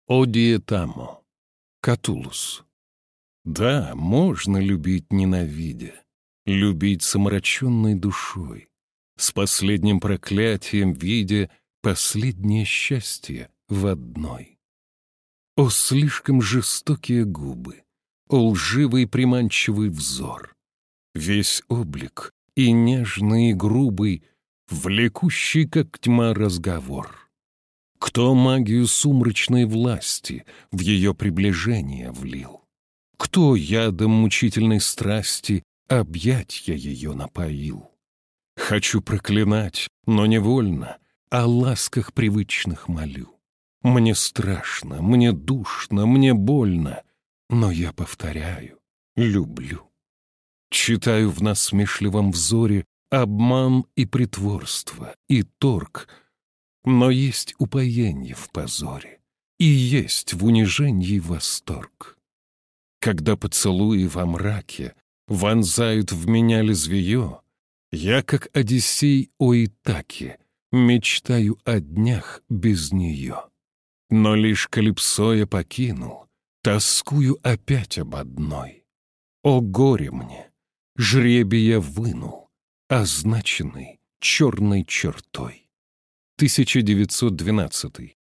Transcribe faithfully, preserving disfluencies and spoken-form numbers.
Одиетамо. Катулус. Да, можно любить ненавидя, любить с омраченной душой, с последним проклятием видя последнее счастье в одной. О, слишком жестокие губы, о, лживый приманчивый взор, весь облик и нежный, и грубый, влекущий, как тьма, разговор. Кто магию сумрачной власти в ее приближение влил? Кто ядом мучительной страсти объятья ее напоил? Хочу проклинать, но невольно, о ласках привычных молю. Мне страшно, мне душно, мне больно, но я повторяю, люблю. Читаю в насмешливом взоре обман и притворство, и торг, но есть упоенье в позоре, и есть в унижении восторг. Когда поцелуи во мраке вонзают в меня лезвие, я, как Одиссей о Итаке, мечтаю о днях без нее. Но лишь Калипсо я покинул, тоскую опять об одной. О горе мне! Жребий я вынул, означенный черной чертой. тысяча девятьсот двенадцатый.